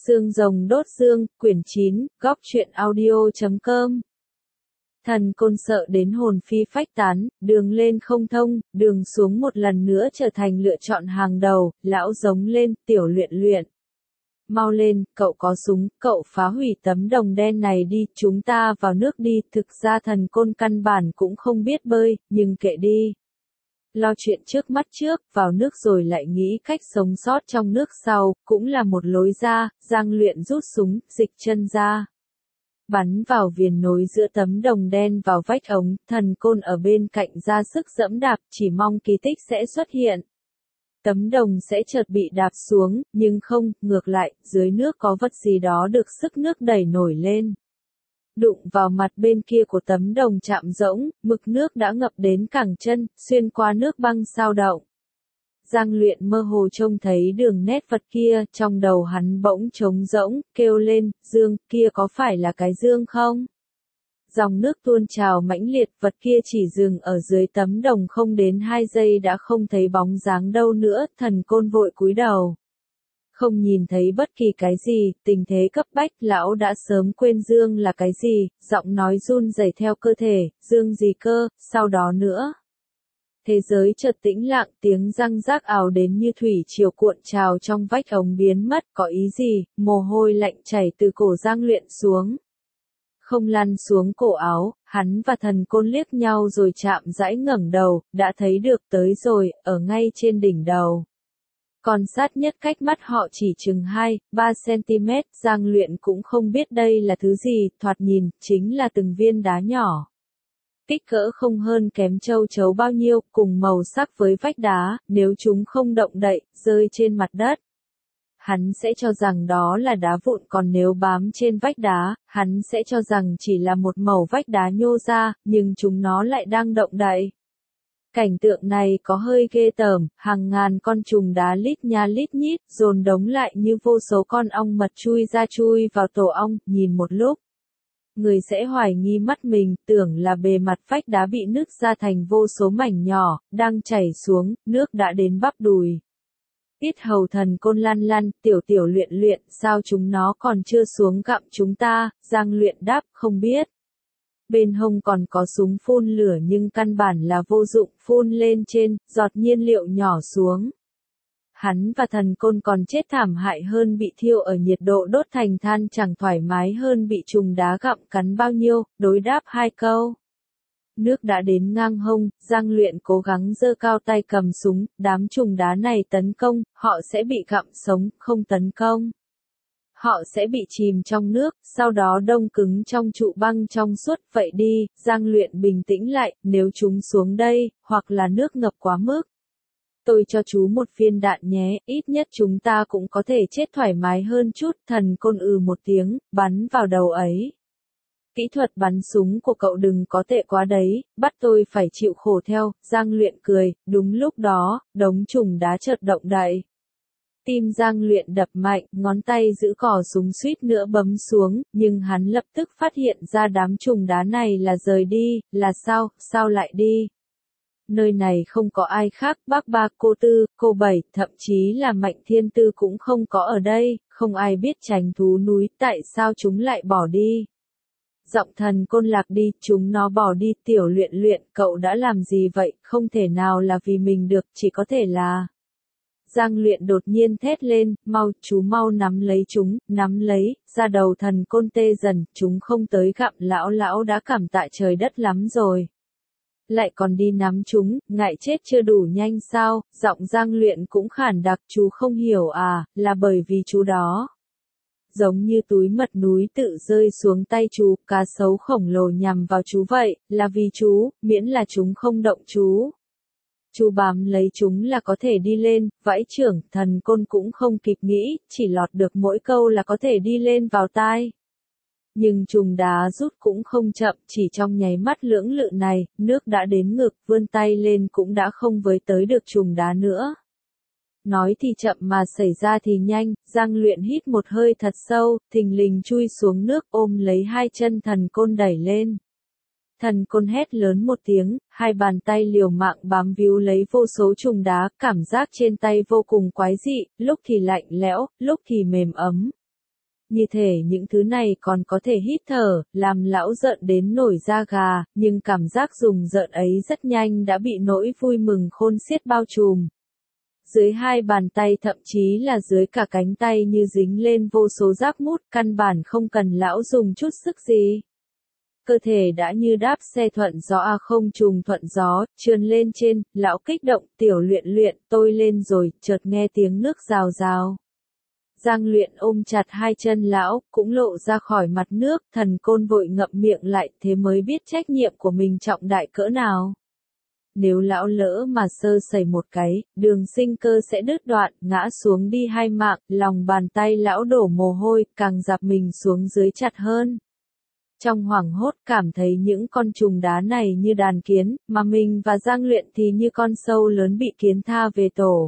Xương rồng đốt xương, quyển 9, góc truyện audio.com. Thần côn sợ đến hồn phi phách tán, đường lên không thông, đường xuống một lần nữa trở thành lựa chọn hàng đầu, lão giống lên, tiểu luyện luyện. Mau lên, cậu có súng, cậu phá hủy tấm đồng đen này đi, chúng ta vào nước đi, thực ra thần côn căn bản cũng không biết bơi, nhưng kệ đi. Lo chuyện trước mắt trước, vào nước rồi lại nghĩ cách sống sót trong nước sau, cũng là một lối ra. Giang Luyện rút súng, dịch chân ra. Bắn vào viền nối giữa tấm đồng đen vào vách ống, thần côn ở bên cạnh ra sức giẫm đạp, chỉ mong kỳ tích sẽ xuất hiện. Tấm đồng sẽ chợt bị đạp xuống, nhưng không, ngược lại, dưới nước có vật gì đó được sức nước đẩy nổi lên. Đụng vào mặt bên kia của tấm đồng chạm rỗng, mực nước đã ngập đến cẳng chân, xuyên qua nước băng sao động. Giang Luyện mơ hồ trông thấy đường nét vật kia, trong đầu hắn bỗng trống rỗng, kêu lên, dương, kia có phải là cái dương không? Dòng nước tuôn trào mãnh liệt, vật kia chỉ dừng ở dưới tấm đồng không đến 2 giây đã không thấy bóng dáng đâu nữa, thần côn vội cúi đầu. Không nhìn thấy bất kỳ cái gì, tình thế cấp bách, lão đã sớm quên dương là cái gì, giọng nói run rẩy theo cơ thể, dương gì cơ, sau đó nữa. Thế giới chợt tĩnh lặng, tiếng răng rác ào đến như thủy triều cuộn trào trong vách ống biến mất, có ý gì, mồ hôi lạnh chảy từ cổ Giang Luyện xuống. Không lăn xuống cổ áo, hắn và thần côn liếc nhau rồi chạm rãi ngẩng đầu, đã thấy được tới rồi, ở ngay trên đỉnh đầu. Còn sát nhất cách mắt họ chỉ chừng 2-3 cm, Giang Luyện cũng không biết đây là thứ gì, thoạt nhìn, chính là từng viên đá nhỏ. Kích cỡ không hơn kém châu chấu bao nhiêu, cùng màu sắc với vách đá, nếu chúng không động đậy, rơi trên mặt đất. Hắn sẽ cho rằng đó là đá vụn, còn nếu bám trên vách đá, hắn sẽ cho rằng chỉ là một mẩu vách đá nhô ra, nhưng chúng nó lại đang động đậy. Cảnh tượng này có hơi ghê tởm, hàng ngàn con trùng đá lít nha lít nhít, dồn đống lại như vô số con ong mật chui ra chui vào tổ ong, nhìn một lúc. Người sẽ hoài nghi mắt mình, tưởng là bề mặt vách đá bị nứt ra thành vô số mảnh nhỏ, đang chảy xuống, nước đã đến bắp đùi. Ít hầu thần côn lăn lăn, tiểu luyện luyện, sao chúng nó còn chưa xuống gặm chúng ta, Giang Luyện đáp, không biết. Bên hông còn có súng phun lửa nhưng căn bản là vô dụng, phun lên trên, giọt nhiên liệu nhỏ xuống. Hắn và thần côn còn chết thảm hại hơn bị thiêu ở nhiệt độ đốt thành than, chẳng thoải mái hơn bị trùng đá gặm cắn bao nhiêu, đối đáp 2 câu. Nước đã đến ngang hông, Giang Luyện cố gắng giơ cao tay cầm súng, đám trùng đá này tấn công, họ sẽ bị gặm sống, không tấn công. Họ sẽ bị chìm trong nước, sau đó đông cứng trong trụ băng trong suốt, vậy đi, Giang Luyện bình tĩnh lại, nếu chúng xuống đây, hoặc là nước ngập quá mức. Tôi cho chú một viên đạn nhé, ít nhất chúng ta cũng có thể chết thoải mái hơn chút, thần côn một tiếng, bắn vào đầu ấy. Kỹ thuật bắn súng của cậu đừng có tệ quá đấy, bắt tôi phải chịu khổ theo, Giang Luyện cười, đúng lúc đó, đống trùng đá chợt động đậy. Tim Giang Luyện đập mạnh, ngón tay giữ cò súng suýt nữa bấm xuống, nhưng hắn lập tức phát hiện ra đám trùng đá này là rời đi, là sao lại đi? Nơi này không có ai khác, bác ba, cô Tư, cô Bảy, thậm chí là Mạnh Thiên Tư cũng không có ở đây, không ai biết tránh thú núi, tại sao chúng lại bỏ đi? Giọng thần côn lạc đi, chúng nó bỏ đi, tiểu luyện luyện, cậu đã làm gì vậy, không thể nào là vì mình được, chỉ có thể là... Giang Luyện đột nhiên thét lên, mau, chú mau nắm lấy chúng, nắm lấy, ra đầu thần côn tê dần, chúng không tới gặm lão đã cảm tạ trời đất lắm rồi. Lại còn đi nắm chúng, ngại chết chưa đủ nhanh sao, giọng Giang Luyện cũng khản đặc, chú không hiểu à, là bởi vì chú đó. Giống như túi mật núi tự rơi xuống tay chú, cá sấu khổng lồ nhằm vào chú vậy, là vì chú, miễn là chúng không động chú. Chú bám lấy chúng là có thể đi lên, vãi trưởng, thần côn cũng không kịp nghĩ, chỉ lọt được mỗi câu là có thể đi lên vào tai. Nhưng trùng đá rút cũng không chậm, chỉ trong nháy mắt lưỡng lự này, nước đã đến ngực, vươn tay lên cũng đã không với tới được trùng đá nữa. Nói thì chậm mà xảy ra thì nhanh, Giang Luyện hít một hơi thật sâu, thình lình chui xuống nước ôm lấy 2 chân thần côn đẩy lên. Thần côn hét lớn một tiếng, 2 bàn tay liều mạng bám víu lấy vô số trùng đá, cảm giác trên tay vô cùng quái dị, lúc thì lạnh lẽo, lúc thì mềm ấm. Như thể những thứ này còn có thể hít thở, làm lão giận đến nổi da gà, nhưng cảm giác rùng rợn ấy rất nhanh đã bị nỗi vui mừng khôn xiết bao trùm. Dưới hai bàn tay thậm chí là dưới cả cánh tay như dính lên vô số giáp mút, căn bản không cần lão dùng chút sức gì. Cơ thể đã như đáp xe thuận gió không trùng thuận gió, trườn lên trên, lão kích động, tiểu luyện luyện, tôi lên rồi, chợt nghe tiếng nước rào rào. Giang Luyện ôm chặt hai chân lão, cũng lộ ra khỏi mặt nước, Thần Côn vội ngậm miệng lại, thế mới biết trách nhiệm của mình trọng đại cỡ nào. Nếu lão lỡ mà sơ sẩy một cái, đường sinh cơ sẽ đứt đoạn, ngã xuống đi hai mạng, lòng bàn tay lão đổ mồ hôi, càng dạp mình xuống dưới chặt hơn. Trong hoảng hốt cảm thấy những con trùng đá này như đàn kiến, mà mình và Giang Luyện thì như con sâu lớn bị kiến tha về tổ.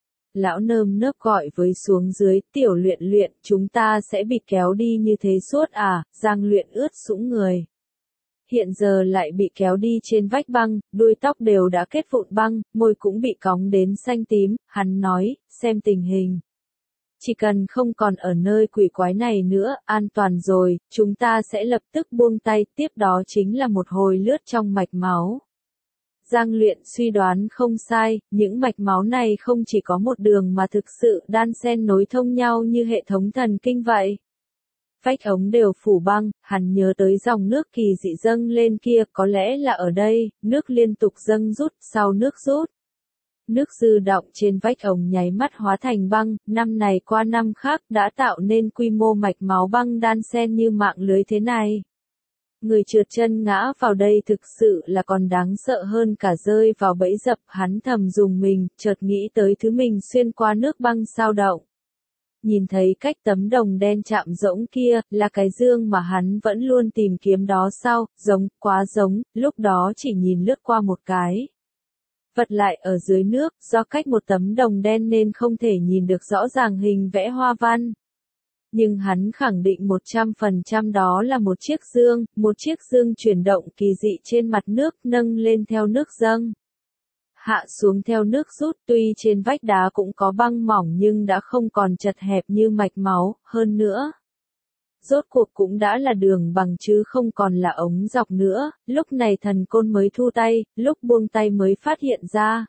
Lão nơm nớp gọi với xuống dưới, tiểu luyện luyện, chúng ta sẽ bị kéo đi như thế suốt à, Giang Luyện ướt sũng người. Hiện giờ lại bị kéo đi trên vách băng, đuôi tóc đều đã kết vụn băng, môi cũng bị cóng đến xanh tím, hắn nói, xem tình hình. Chỉ cần không còn ở nơi quỷ quái này nữa, an toàn rồi, chúng ta sẽ lập tức buông tay, tiếp đó chính là một hồi lướt trong mạch máu. Giang Luyện suy đoán không sai, những mạch máu này không chỉ có một đường mà thực sự đan xen nối thông nhau như hệ thống thần kinh vậy. Vách ống đều phủ băng, hắn nhớ tới dòng nước kỳ dị dâng lên kia, có lẽ là ở đây, nước liên tục dâng rút, sau nước rút. Nước dư đọng trên vách ống nháy mắt hóa thành băng, năm này qua năm khác đã tạo nên quy mô mạch máu băng đan xen như mạng lưới thế này. Người trượt chân ngã vào đây thực sự là còn đáng sợ hơn cả rơi vào bẫy dập, hắn thầm dùng mình, chợt nghĩ tới thứ mình xuyên qua nước băng sao động. Nhìn thấy cách tấm đồng đen chạm rỗng kia, là cái dương mà hắn vẫn luôn tìm kiếm đó sao, giống, quá giống, lúc đó chỉ nhìn lướt qua một cái. Vật lại ở dưới nước, do cách một tấm đồng đen nên không thể nhìn được rõ ràng hình vẽ hoa văn. Nhưng hắn khẳng định 100% đó là một chiếc dương chuyển động kỳ dị trên mặt nước nâng lên theo nước dâng. Hạ xuống theo nước rút, tuy trên vách đá cũng có băng mỏng nhưng đã không còn chật hẹp như mạch máu, hơn nữa. Rốt cuộc cũng đã là đường bằng chứ không còn là ống dọc nữa, lúc này Thần Côn mới thu tay, lúc buông tay mới phát hiện ra.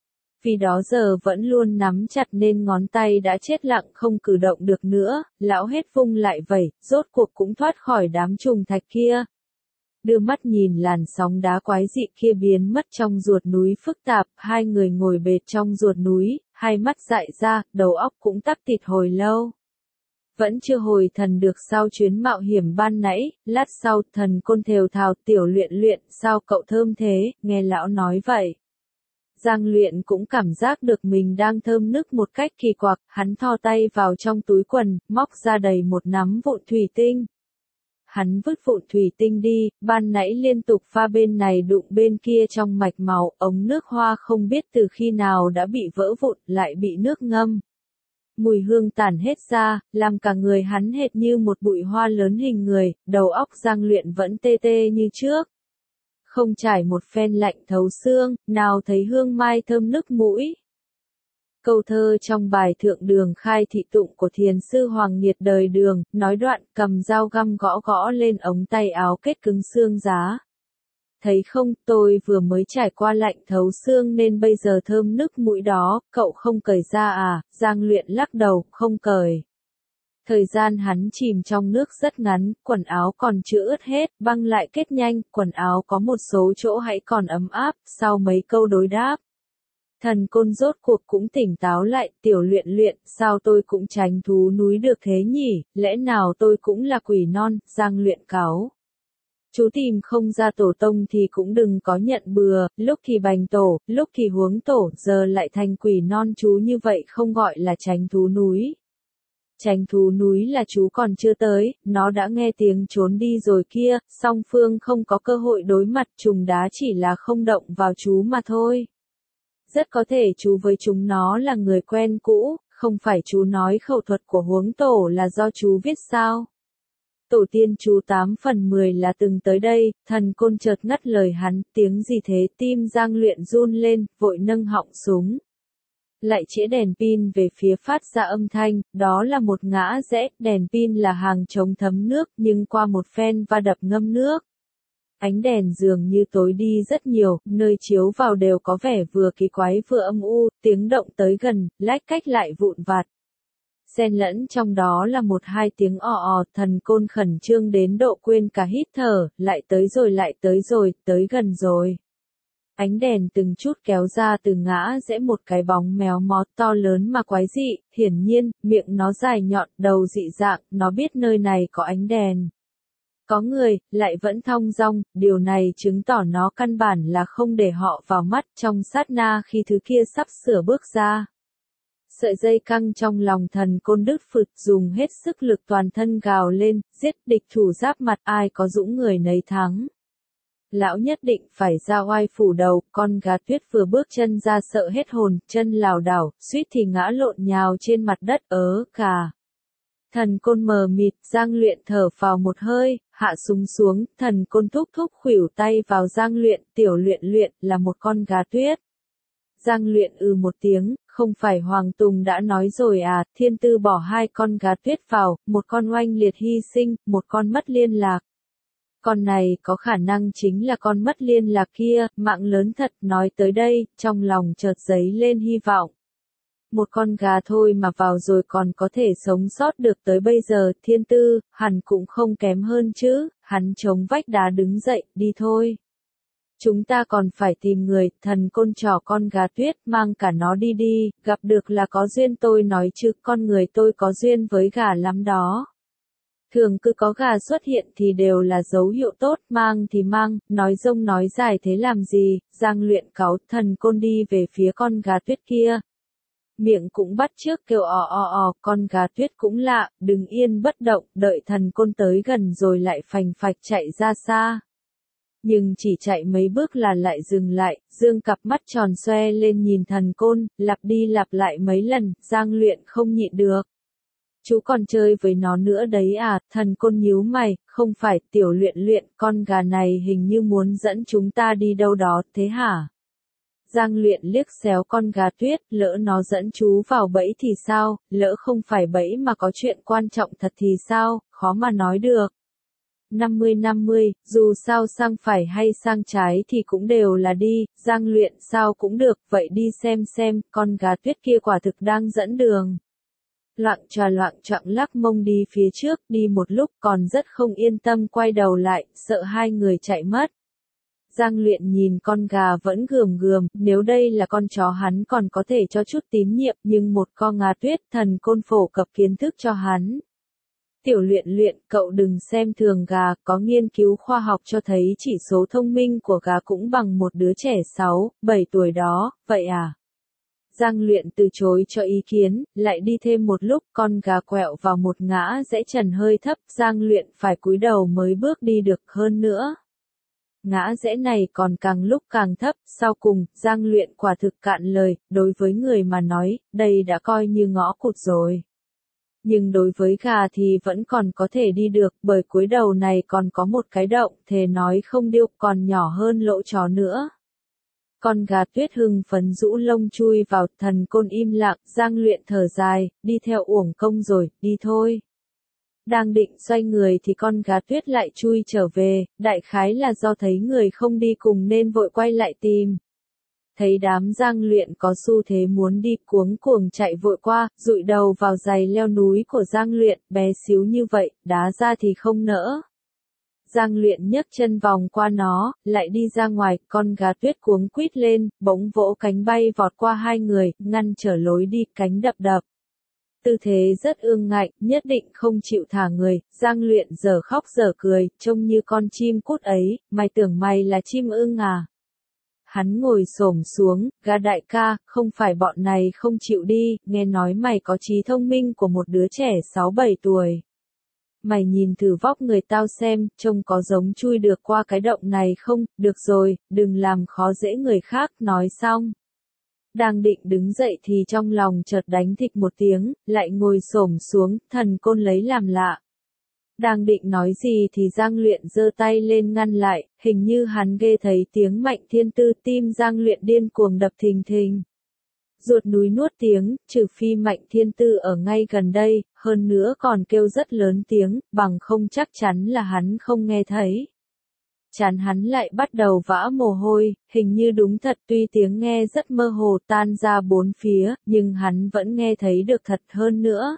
Vì đó giờ vẫn luôn nắm chặt nên ngón tay đã chết lặng không cử động được nữa, lão hết vung lại vẩy, rốt cuộc cũng thoát khỏi đám trùng thạch kia. Đưa mắt nhìn làn sóng đá quái dị kia biến mất trong ruột núi phức tạp, hai người ngồi bệt trong ruột núi, hai mắt dại ra, đầu óc cũng tắc tịt hồi lâu. Vẫn chưa hồi thần được sau chuyến mạo hiểm ban nãy, lát sau Thần Côn thều thào, tiểu luyện luyện, sao cậu thơm thế, nghe lão nói vậy. Giang Luyện cũng cảm giác được mình đang thơm nức một cách kỳ quặc, hắn thò tay vào trong túi quần, móc ra đầy một nắm vụn thủy tinh. Hắn vứt vụn thủy tinh đi, ban nãy liên tục pha bên này đụng bên kia trong mạch máu, ống nước hoa không biết từ khi nào đã bị vỡ vụn, lại bị nước ngâm. Mùi hương tản hết ra, làm cả người hắn hệt như một bụi hoa lớn hình người, đầu óc Giang Luyện vẫn tê tê như trước. Không trải một phen lạnh thấu xương, nào thấy hương mai thơm nức mũi. Câu thơ trong bài Thượng Đường Khai Thị Tụng của thiền sư Hoàng Nhiệt đời Đường, nói đoạn cầm dao găm gõ gõ lên ống tay áo kết cứng xương giá. Thấy không, tôi vừa mới trải qua lạnh thấu xương nên bây giờ thơm nức mũi đó, cậu không cởi ra à, Giang Luyện lắc đầu, không cởi. Thời gian hắn chìm trong nước rất ngắn, quần áo còn chưa ướt hết, băng lại kết nhanh, quần áo có một số chỗ hãy còn ấm áp, sau mấy câu đối đáp. Thần Côn rốt cuộc cũng tỉnh táo lại, tiểu luyện luyện, sao tôi cũng tránh thú núi được thế nhỉ, lẽ nào tôi cũng là quỷ non, Giang Luyện cáu. Chú tìm không ra tổ tông thì cũng đừng có nhận bừa, lúc thì bành tổ, lúc thì huống tổ, giờ lại thành quỷ non chú như vậy không gọi là tránh thú núi. Tránh thú núi là chú còn chưa tới, nó đã nghe tiếng trốn đi rồi kia, song phương không có cơ hội đối mặt, trùng đá chỉ là không động vào chú mà thôi. Rất có thể chú với chúng nó là người quen cũ, không phải chú nói khẩu thuật của huống tổ là do chú viết sao. Tổ tiên chú 8 phần 10 là từng tới đây, Thần Côn chợt ngắt lời hắn, tiếng gì thế, tim Giang Luyện run lên, vội nâng họng súng. lại chĩa đèn pin về phía phát ra âm thanh, đó là một ngã rẽ, đèn pin là hàng chống thấm nước, nhưng qua một phen va đập ngâm nước. Ánh đèn dường như tối đi rất nhiều, nơi chiếu vào đều có vẻ vừa kỳ quái vừa âm u, tiếng động tới gần, lách cách lại vụn vặt. Xen lẫn trong đó là một hai tiếng ò, Thần Côn khẩn trương đến độ quên cả hít thở, lại tới rồi, tới gần rồi. Ánh đèn từng chút kéo ra từ ngã rẽ một cái bóng méo mó to lớn mà quái dị, hiển nhiên, miệng nó dài nhọn, đầu dị dạng, nó biết nơi này có ánh đèn. Có người, lại vẫn thong dong, điều này chứng tỏ nó căn bản là không để họ vào mắt trong sát na khi thứ kia sắp sửa bước ra. Sợi dây căng trong lòng Thần Côn đứt phụt, dùng hết sức lực toàn thân gào lên, giết địch thủ giáp mặt, ai có dũng người nấy thắng. Lão nhất định phải ra oai phủ đầu, con gà tuyết vừa bước chân ra sợ hết hồn, chân lảo đảo, suýt thì ngã lộn nhào trên mặt đất, cà. Thần Côn mờ mịt, Giang Luyện thở vào một hơi, hạ súng xuống, Thần Côn thúc thúc khuỷu tay vào Giang Luyện, tiểu luyện là một con gà tuyết. Giang Luyện một tiếng, không phải Hoàng Tùng đã nói rồi à, Thiên Tư bỏ hai con gà tuyết vào, một con oanh liệt hy sinh, một con mất liên lạc. Con này có khả năng chính là con mất liên lạc kia, mạng lớn thật, nói tới đây, trong lòng chợt dấy lên hy vọng. Một con gà thôi mà vào rồi còn có thể sống sót được tới bây giờ, Thiên Tư, hẳn cũng không kém hơn chứ, hắn chống vách đá đứng dậy, đi thôi. Chúng ta còn phải tìm người, Thần Côn trò con gà tuyết, mang cả nó đi, gặp được là có duyên tôi nói chứ, con người tôi có duyên với gà lắm đó. Thường cứ có gà xuất hiện thì đều là dấu hiệu tốt, mang thì mang, nói dông nói dài thế làm gì, Giang Luyện cáu, Thần Côn đi về phía con gà tuyết kia. Miệng cũng bắt chước kêu con gà tuyết cũng lạ, đứng yên bất động, đợi Thần Côn tới gần rồi lại phành phạch chạy ra xa. Nhưng chỉ chạy mấy bước là lại dừng lại, dương cặp mắt tròn xoe lên nhìn Thần Côn, lặp đi lặp lại mấy lần, Giang Luyện không nhịn được. Chú còn chơi với nó nữa đấy à, Thần Côn nhíu mày, không phải, tiểu luyện, con gà này hình như muốn dẫn chúng ta đi đâu đó, thế hả? Giang Luyện liếc xéo con gà tuyết, lỡ nó dẫn chú vào bẫy thì sao, lỡ không phải bẫy mà có chuyện quan trọng thật thì sao, khó mà nói được. 50-50, dù sao sang phải hay sang trái thì cũng đều là đi, Giang Luyện sao cũng được, vậy đi xem, con gà tuyết kia quả thực đang dẫn đường. Loạng choạng lắc mông đi phía trước, đi một lúc còn rất không yên tâm quay đầu lại, sợ hai người chạy mất. Giang Luyện nhìn con gà vẫn gườm, nếu đây là con chó hắn còn có thể cho chút tín nhiệm, nhưng một con gà tuyết, Thần Côn phổ cập kiến thức cho hắn. Tiểu luyện, cậu đừng xem thường gà, có nghiên cứu khoa học cho thấy chỉ số thông minh của gà cũng bằng một đứa trẻ 6-7 tuổi đó, vậy à? Giang Luyện từ chối cho ý kiến, lại đi thêm một lúc, con gà quẹo vào một ngã rẽ trần hơi thấp, Giang Luyện phải cúi đầu mới bước đi được, hơn nữa. Ngã rẽ này còn càng lúc càng thấp, sau cùng, Giang Luyện quả thực cạn lời, đối với người mà nói, đây đã coi như ngõ cụt rồi. Nhưng đối với gà thì vẫn còn có thể đi được, bởi cuối đầu này còn có một cái động, thề nói không điêu, còn nhỏ hơn lỗ chó nữa. Con gà tuyết hưng phấn rũ lông chui vào, Thần Côn im lặng, Giang Luyện thở dài, đi theo uổng công rồi, đi thôi. Đang định xoay người thì con gà tuyết lại chui trở về, đại khái là do thấy người không đi cùng nên vội quay lại tìm. Thấy đám Giang Luyện có xu thế muốn đi, cuống chạy vội qua, dụi đầu vào giày leo núi của Giang Luyện, bé xíu như vậy, đá ra thì không nỡ. Giang Luyện nhấc chân vòng qua nó, lại đi ra ngoài, con gà tuyết cuống quýt lên, bỗng vỗ cánh bay vọt qua hai người, ngăn trở lối đi, cánh đập. Tư thế rất ương ngạnh, nhất định không chịu thả người, Giang Luyện giờ khóc giờ cười, trông như con chim cút ấy, mày tưởng mày là chim ưng à? Hắn ngồi xổm xuống, gà đại ca, không phải bọn này không chịu đi, nghe nói mày có trí thông minh của một đứa trẻ 6-7 tuổi. Mày nhìn thử vóc người tao xem, trông có giống chui được qua cái động này không, được rồi, đừng làm khó dễ người khác, nói xong. Đang định đứng dậy thì trong lòng chợt đánh thịch một tiếng, lại ngồi xổm xuống, Thần Côn lấy làm lạ. Đang định nói gì thì Giang Luyện giơ tay lên ngăn lại, hình như hắn nghe thấy tiếng Mạnh Thiên Tư, tim Giang Luyện điên cuồng đập thình thình. ruột núi nuốt tiếng, trừ phi Mạnh Thiên Tư ở ngay gần đây, hơn nữa còn kêu rất lớn tiếng, bằng không chắc chắn là hắn không nghe thấy. Chán hắn lại bắt đầu vã mồ hôi, hình như đúng thật tuy tiếng nghe rất mơ hồ tan ra bốn phía, nhưng hắn vẫn nghe thấy được thật hơn nữa.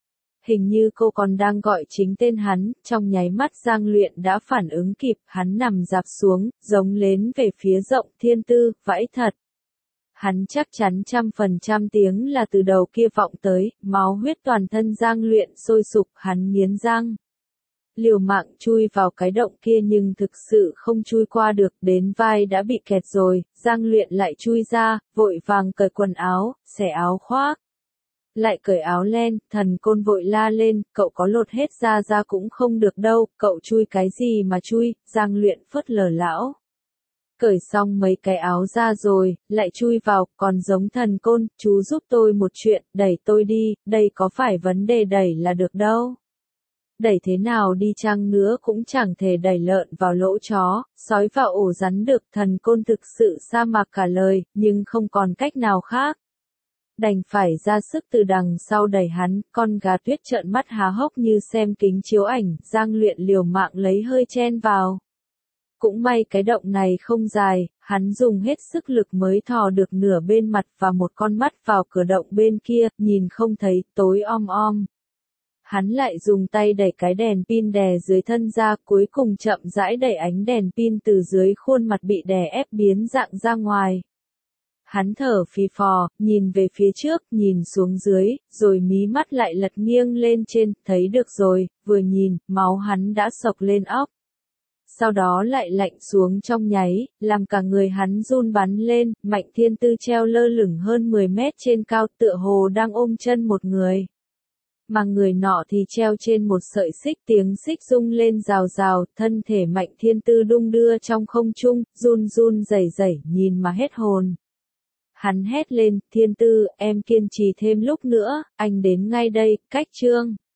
Hình như cô còn đang gọi chính tên hắn, trong nháy mắt Giang Luyện đã phản ứng kịp, hắn nằm dạp xuống, giống lên về phía Rộng Thiên Tư, vãi thật. Hắn chắc chắn 100% tiếng là từ đầu kia vọng tới, máu huyết toàn thân Giang Luyện sôi sục, hắn nghiến răng. Liều mạng chui vào cái động kia nhưng thực sự không chui qua được, đến vai đã bị kẹt rồi, Giang Luyện lại chui ra, vội vàng cởi quần áo, xẻ áo khoác. Lại cởi áo len, Thần Côn vội la lên, cậu có lột hết ra cũng không được đâu, cậu chui cái gì mà chui, Giang Luyện phớt lờ lão. Cởi xong mấy cái áo ra rồi, lại chui vào, còn giống Thần Côn, chú giúp tôi một chuyện, đẩy tôi đi, đây có phải vấn đề đẩy là được đâu. Đẩy thế nào đi chăng nữa cũng chẳng thể đẩy lợn vào lỗ chó, sói vào ổ rắn được, Thần Côn thực sự sa mạc cả lời, nhưng không còn cách nào khác. Đành phải ra sức từ đằng sau đẩy hắn, con gà tuyết trợn mắt há hốc như xem kính chiếu ảnh, Giang Luyện liều mạng lấy hơi chen vào. Cũng may cái động này không dài, hắn dùng hết sức lực mới thò được nửa bên mặt và một con mắt vào cửa động bên kia, nhìn không thấy, tối om om. Hắn lại dùng tay đẩy cái đèn pin đè dưới thân ra, cuối cùng chậm rãi đẩy ánh đèn pin từ dưới khuôn mặt bị đè ép biến dạng ra ngoài. Hắn thở phì phò, nhìn về phía trước, nhìn xuống dưới, rồi mí mắt lại lật nghiêng lên trên, thấy được rồi, vừa nhìn, máu hắn đã sộc lên óc. Sau đó lại lạnh xuống trong nháy, làm cả người hắn run bắn lên, Mạnh Thiên Tư treo lơ lửng hơn 10 mét trên cao tựa hồ đang ôm chân một người. Mà người nọ thì treo trên một sợi xích, tiếng xích rung lên rào rào, thân thể Mạnh Thiên Tư đung đưa trong không trung, run run rẩy rẩy, nhìn mà hết hồn. Hắn hét lên, Thiên Tư, em kiên trì thêm lúc nữa, anh đến ngay đây, cách chương.